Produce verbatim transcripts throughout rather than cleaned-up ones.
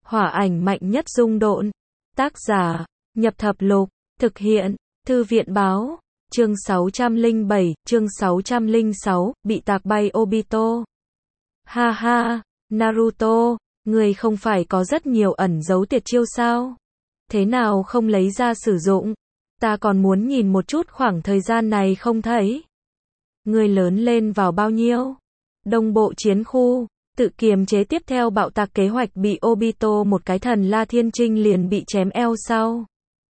Hỏa ảnh mạnh nhất dung độn. Tác giả, Nhập Thập Lục, thực hiện, Thư viện báo, chương sáu trăm lẻ bảy, chương sáu trăm lẻ sáu, bị tạc bay Obito. Ha ha, Naruto, người không phải có rất nhiều ẩn dấu tuyệt chiêu sao? Thế nào không lấy ra sử dụng? Ta còn muốn nhìn một chút khoảng thời gian này không thấy. Người lớn lên vào bao nhiêu? Đông bộ chiến khu, tự kiềm chế tiếp theo bạo tạc kế hoạch bị Obito một cái thần La Thiên Trinh liền bị chém eo sau.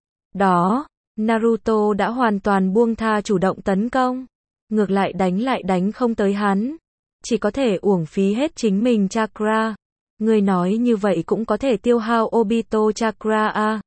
Đó, Naruto đã hoàn toàn buông tha chủ động tấn công. Ngược lại đánh lại đánh không tới hắn. Chỉ có thể uổng phí hết chính mình chakra. Người nói như vậy cũng có thể tiêu hao Obito chakra à?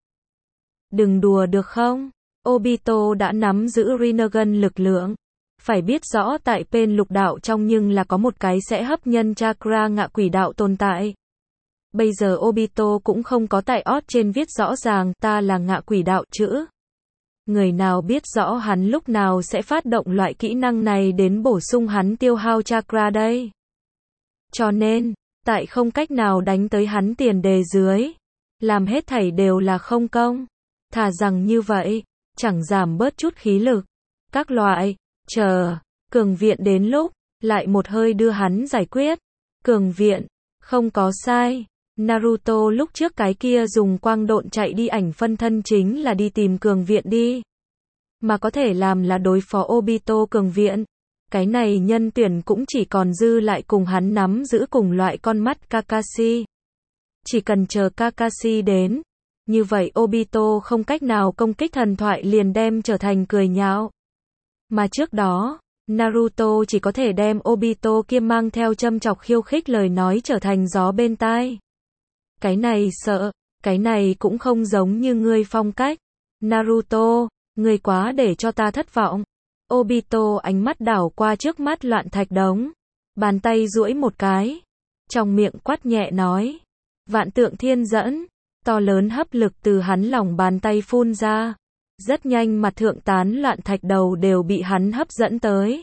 Đừng đùa được không? Obito đã nắm giữ Rinnegan lực lượng. Phải biết rõ tại bên lục đạo trong nhưng là có một cái sẽ hấp nhân chakra ngạ quỷ đạo tồn tại. Bây giờ Obito cũng không có tại ót trên viết rõ ràng ta là ngạ quỷ đạo chữ. Người nào biết rõ hắn lúc nào sẽ phát động loại kỹ năng này đến bổ sung hắn tiêu hao chakra đây. Cho nên, tại không cách nào đánh tới hắn tiền đề dưới. Làm hết thảy đều là không công. Thà rằng như vậy, chẳng giảm bớt chút khí lực. Các loại, chờ, cường viện đến lúc, lại một hơi đưa hắn giải quyết. Cường viện, không có sai. Naruto lúc trước cái kia dùng quang độn chạy đi ảnh phân thân chính là đi tìm cường viện đi. Mà có thể làm là đối phó Obito cường viện. Cái này nhân tuyển cũng chỉ còn dư lại cùng hắn nắm giữ cùng loại con mắt Kakashi. Chỉ cần chờ Kakashi đến. Như vậy Obito không cách nào công kích thần thoại liền đem trở thành cười nhạo. Mà trước đó, Naruto chỉ có thể đem Obito kia mang theo châm chọc khiêu khích lời nói trở thành gió bên tai. Cái này sợ, cái này cũng không giống như ngươi phong cách. Naruto, ngươi quá để cho ta thất vọng. Obito ánh mắt đảo qua trước mắt loạn thạch đống. Bàn tay duỗi một cái. Trong miệng quát nhẹ nói. Vạn tượng thiên dẫn. To lớn hấp lực từ hắn lòng bàn tay phun ra. Rất nhanh mặt thượng tán loạn thạch đầu đều bị hắn hấp dẫn tới.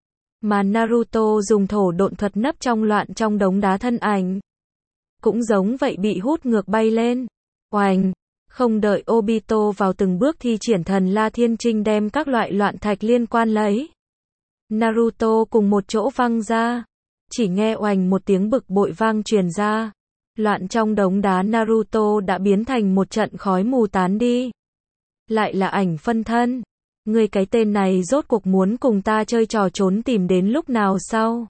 Mà Naruto dùng thổ độn thuật nấp trong loạn trong đống đá thân ảnh. Cũng giống vậy bị hút ngược bay lên. Oành! Không đợi Obito vào từng bước thi triển thần La Thiên Trinh đem các loại loạn thạch liên quan lấy. Naruto cùng một chỗ văng ra. Chỉ nghe oành một tiếng bực bội vang truyền ra. Loạn trong đống đá Naruto đã biến thành một trận khói mù tán đi. Lại là ảnh phân thân. Người cái tên này rốt cuộc muốn cùng ta chơi trò trốn tìm đến lúc nào sau.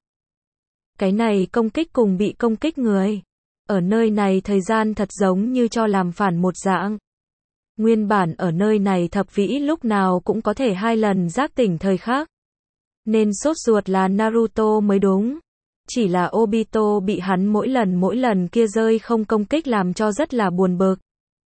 Cái này công kích cùng bị công kích người. Ở nơi này thời gian thật giống như cho làm phản một dạng. Nguyên bản ở nơi này thập vĩ lúc nào cũng có thể hai lần giác tỉnh thời khắc. Nên sốt ruột là Naruto mới đúng. Chỉ là Obito bị hắn mỗi lần mỗi lần kia rơi không công kích làm cho rất là buồn bực.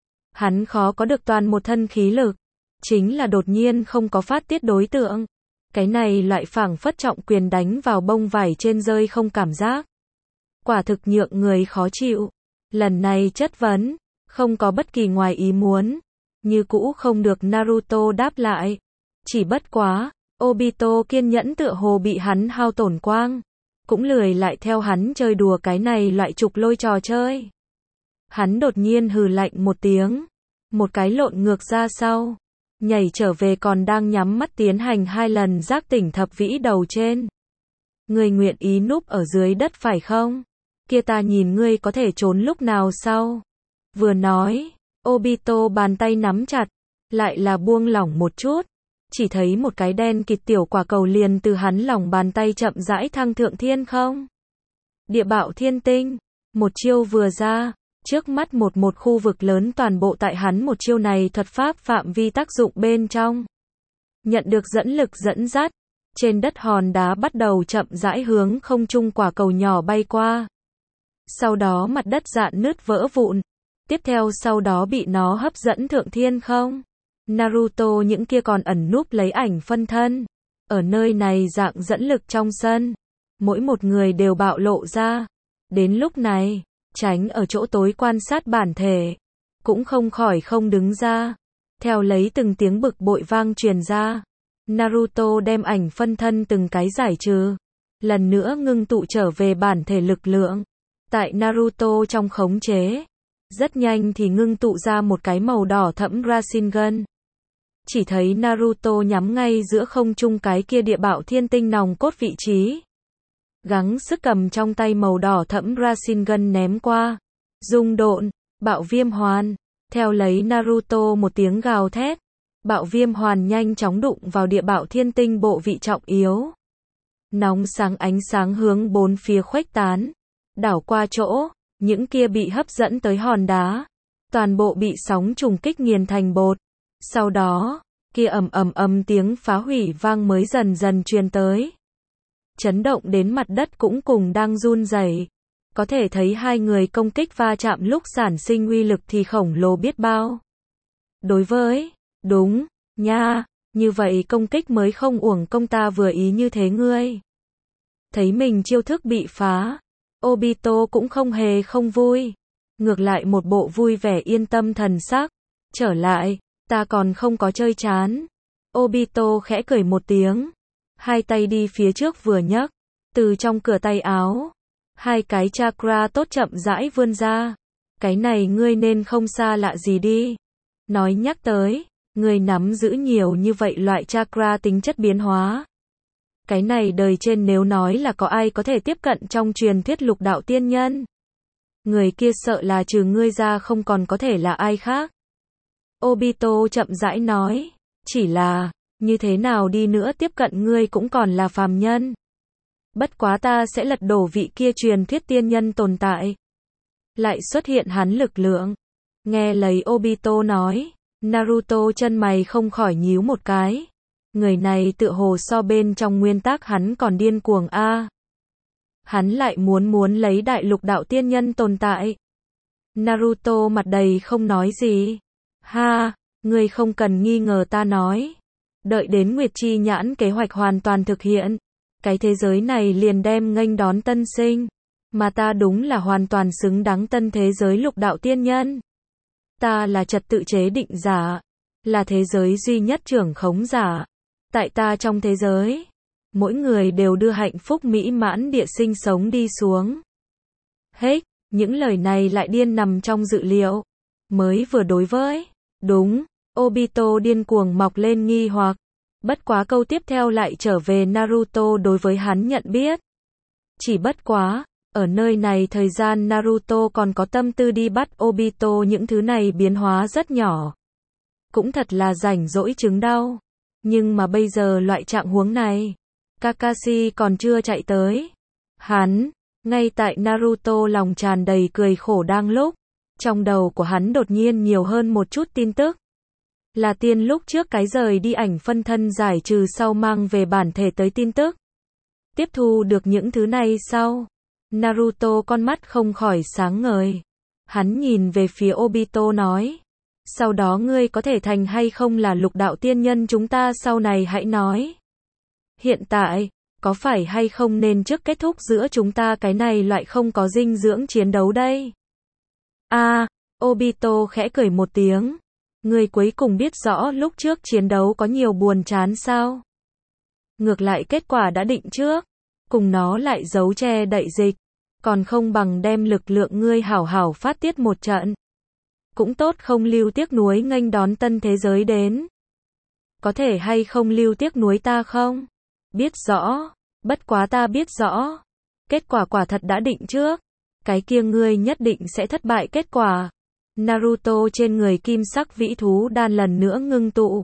Hắn khó có được toàn một thân khí lực. Chính là đột nhiên không có phát tiết đối tượng. Cái này loại phảng phất trọng quyền đánh vào bông vải trên rơi không cảm giác. Quả thực nhượng người khó chịu. Lần này chất vấn, không có bất kỳ ngoài ý muốn. Như cũ không được Naruto đáp lại. Chỉ bất quá, Obito kiên nhẫn tựa hồ bị hắn hao tổn quang. Cũng lười lại theo hắn chơi đùa cái này loại trục lôi trò chơi. Hắn đột nhiên hừ lạnh một tiếng. Một cái lộn ngược ra sau. Nhảy trở về còn đang nhắm mắt tiến hành hai lần giác tỉnh thập vĩ đầu trên. Ngươi nguyện ý núp ở dưới đất phải không? Kia ta nhìn ngươi có thể trốn lúc nào sau. Vừa nói, Obito bàn tay nắm chặt. Lại là buông lỏng một chút. Chỉ thấy một cái đen kịt tiểu quả cầu liền từ hắn lòng bàn tay chậm rãi thăng thượng thiên không. Địa bạo thiên tinh. Một chiêu vừa ra. Trước mắt một một khu vực lớn toàn bộ tại hắn một chiêu này thuật pháp phạm vi tác dụng bên trong. Nhận được dẫn lực dẫn dắt. Trên đất hòn đá bắt đầu chậm rãi hướng không trung quả cầu nhỏ bay qua. Sau đó mặt đất rạn nứt vỡ vụn. Tiếp theo sau đó bị nó hấp dẫn thượng thiên không. Naruto những kia còn ẩn núp lấy ảnh phân thân. Ở nơi này dạng dẫn lực trong sân. Mỗi một người đều bạo lộ ra. Đến lúc này, tránh ở chỗ tối quan sát bản thể. Cũng không khỏi không đứng ra. Theo lấy từng tiếng bực bội vang truyền ra. Naruto đem ảnh phân thân từng cái giải trừ. Lần nữa ngưng tụ trở về bản thể lực lượng. Tại Naruto trong khống chế. Rất nhanh thì ngưng tụ ra một cái màu đỏ thẫm Rasengan. Chỉ thấy Naruto nhắm ngay giữa không trung cái kia địa bạo thiên tinh nòng cốt vị trí. Gắng sức cầm trong tay màu đỏ thẫm Rasengan ném qua. Rung độn, bạo viêm hoàn. Theo lấy Naruto một tiếng gào thét. Bạo viêm hoàn nhanh chóng đụng vào địa bạo thiên tinh bộ vị trọng yếu. Nóng sáng ánh sáng hướng bốn phía khuếch tán. Đảo qua chỗ, những kia bị hấp dẫn tới hòn đá. Toàn bộ bị sóng trùng kích nghiền thành bột. Sau đó, kia ầm ầm ầm tiếng phá hủy vang mới dần dần truyền tới. Chấn động đến mặt đất cũng cùng đang run rẩy. Có thể thấy hai người công kích va chạm lúc sản sinh uy lực thì khổng lồ biết bao. Đối với, đúng, nha, như vậy công kích mới không uổng công ta vừa ý như thế ngươi. Thấy mình chiêu thức bị phá, Obito cũng không hề không vui. Ngược lại một bộ vui vẻ yên tâm thần sắc. Trở lại, ta còn không có chơi chán. Obito khẽ cười một tiếng. Hai tay đi phía trước vừa nhấc. Từ trong cửa tay áo. Hai cái chakra tốt chậm rãi vươn ra. Cái này ngươi nên không xa lạ gì đi. Nói nhắc tới, ngươi nắm giữ nhiều như vậy loại chakra tính chất biến hóa. Cái này đời trên nếu nói là có ai có thể tiếp cận trong truyền thuyết lục đạo tiên nhân. Người kia sợ là trừ ngươi ra không còn có thể là ai khác. Obito chậm rãi nói, chỉ là, như thế nào đi nữa tiếp cận ngươi cũng còn là phàm nhân. Bất quá ta sẽ lật đổ vị kia truyền thuyết tiên nhân tồn tại. Lại xuất hiện hắn lực lượng. Nghe lấy Obito nói, Naruto chân mày không khỏi nhíu một cái. Người này tựa hồ so bên trong nguyên tắc hắn còn điên cuồng a. À. Hắn lại muốn muốn lấy đại lục đạo tiên nhân tồn tại. Naruto mặt đầy không nói gì. Ha, ngươi không cần nghi ngờ ta nói. Đợi đến Nguyệt Chi nhãn kế hoạch hoàn toàn thực hiện. Cái thế giới này liền đem nghênh đón tân sinh. Mà ta đúng là hoàn toàn xứng đáng tân thế giới lục đạo tiên nhân. Ta là trật tự chế định giả. Là thế giới duy nhất trưởng khống giả. Tại ta trong thế giới, mỗi người đều đưa hạnh phúc mỹ mãn địa sinh sống đi xuống. Hết, những lời này lại điên nằm trong dự liệu. Mới vừa đối với, đúng, Obito điên cuồng mọc lên nghi hoặc. Bất quá câu tiếp theo lại trở về Naruto đối với hắn nhận biết. Chỉ bất quá, ở nơi này thời gian Naruto còn có tâm tư đi bắt Obito những thứ này biến hóa rất nhỏ. Cũng thật là rảnh rỗi chứng đau. Nhưng mà bây giờ loại trạng huống này, Kakashi còn chưa chạy tới. Hắn, ngay tại Naruto lòng tràn đầy cười khổ đang lúc, trong đầu của hắn đột nhiên nhiều hơn một chút tin tức. Là tiên lúc trước cái rời đi ảnh phân thân giải trừ sau mang về bản thể tới tin tức. Tiếp thu được những thứ này sau, Naruto con mắt không khỏi sáng ngời. Hắn nhìn về phía Obito nói. Sau đó ngươi có thể thành hay không là lục đạo tiên nhân chúng ta sau này hãy nói. Hiện tại, có phải hay không nên trước kết thúc giữa chúng ta cái này loại không có dinh dưỡng chiến đấu đây? A, à, Obito khẽ cười một tiếng. Ngươi cuối cùng biết rõ lúc trước chiến đấu có nhiều buồn chán sao? Ngược lại kết quả đã định trước. Cùng nó lại giấu che đậy dịch. Còn không bằng đem lực lượng ngươi hảo hảo phát tiết một trận. Cũng tốt không lưu tiếc nuối nghênh đón tân thế giới đến. Có thể hay không lưu tiếc nuối ta không? Biết rõ. Bất quá ta biết rõ. Kết quả quả thật đã định trước. Cái kia ngươi nhất định sẽ thất bại kết quả. Naruto trên người kim sắc vĩ thú đan lần nữa ngưng tụ.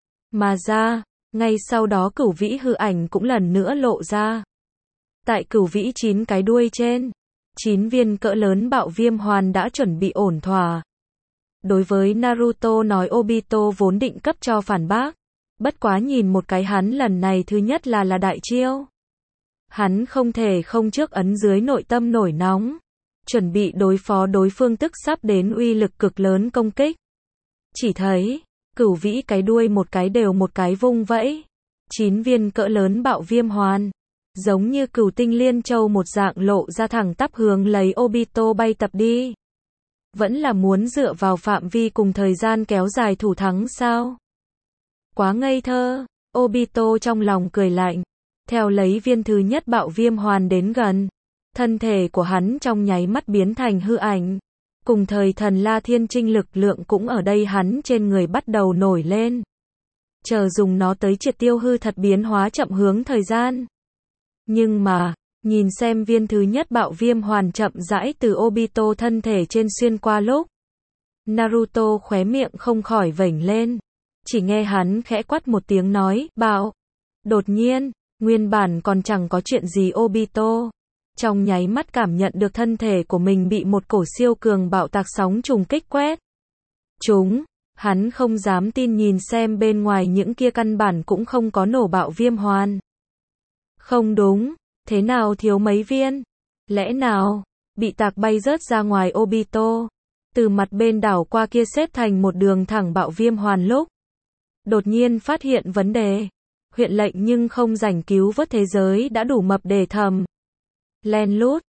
Mà ra, ngay sau đó cửu vĩ hư ảnh cũng lần nữa lộ ra. Tại cửu vĩ chín cái đuôi trên, chín viên cỡ lớn bạo viêm hoàn đã chuẩn bị ổn thỏa. Đối với Naruto nói Obito vốn định cấp cho phản bác. Bất quá nhìn một cái hắn lần này thứ nhất là là đại chiêu. Hắn không thể không trước ấn dưới nội tâm nổi nóng. Chuẩn bị đối phó đối phương tức sắp đến uy lực cực lớn công kích. Chỉ thấy, cửu vĩ cái đuôi một cái đều một cái vung vẫy. Chín viên cỡ lớn bạo viêm hoàn. Giống như cửu tinh liên châu một dạng lộ ra thẳng tắp hướng lấy Obito bay tập đi. Vẫn là muốn dựa vào phạm vi cùng thời gian kéo dài thủ thắng sao? Quá ngây thơ, Obito trong lòng cười lạnh. Theo lấy viên thứ nhất bạo viêm hoàn đến gần. Thân thể của hắn trong nháy mắt biến thành hư ảnh. Cùng thời thần La Thiên Trinh lực lượng cũng ở đây hắn trên người bắt đầu nổi lên. Chờ dùng nó tới triệt tiêu hư thật biến hóa chậm hướng thời gian. Nhưng mà, nhìn xem viên thứ nhất bạo viêm hoàn chậm rãi từ Obito thân thể trên xuyên qua lúc. Naruto khóe miệng không khỏi vểnh lên. Chỉ nghe hắn khẽ quát một tiếng nói, bạo. Đột nhiên, nguyên bản còn chẳng có chuyện gì Obito. Trong nháy mắt cảm nhận được thân thể của mình bị một cổ siêu cường bạo tạc sóng trùng kích quét. Chúng, hắn không dám tin nhìn xem bên ngoài những kia căn bản cũng không có nổ bạo viêm hoàn. Không đúng, thế nào thiếu mấy viên? Lẽ nào, bị tạc bay rớt ra ngoài Obito. Từ mặt bên đảo qua kia xếp thành một đường thẳng bạo viêm hoàn lúc. Đột nhiên phát hiện vấn đề. Huyện lệnh nhưng không rảnh cứu vớt thế giới đã đủ mập để thầm. Len lút,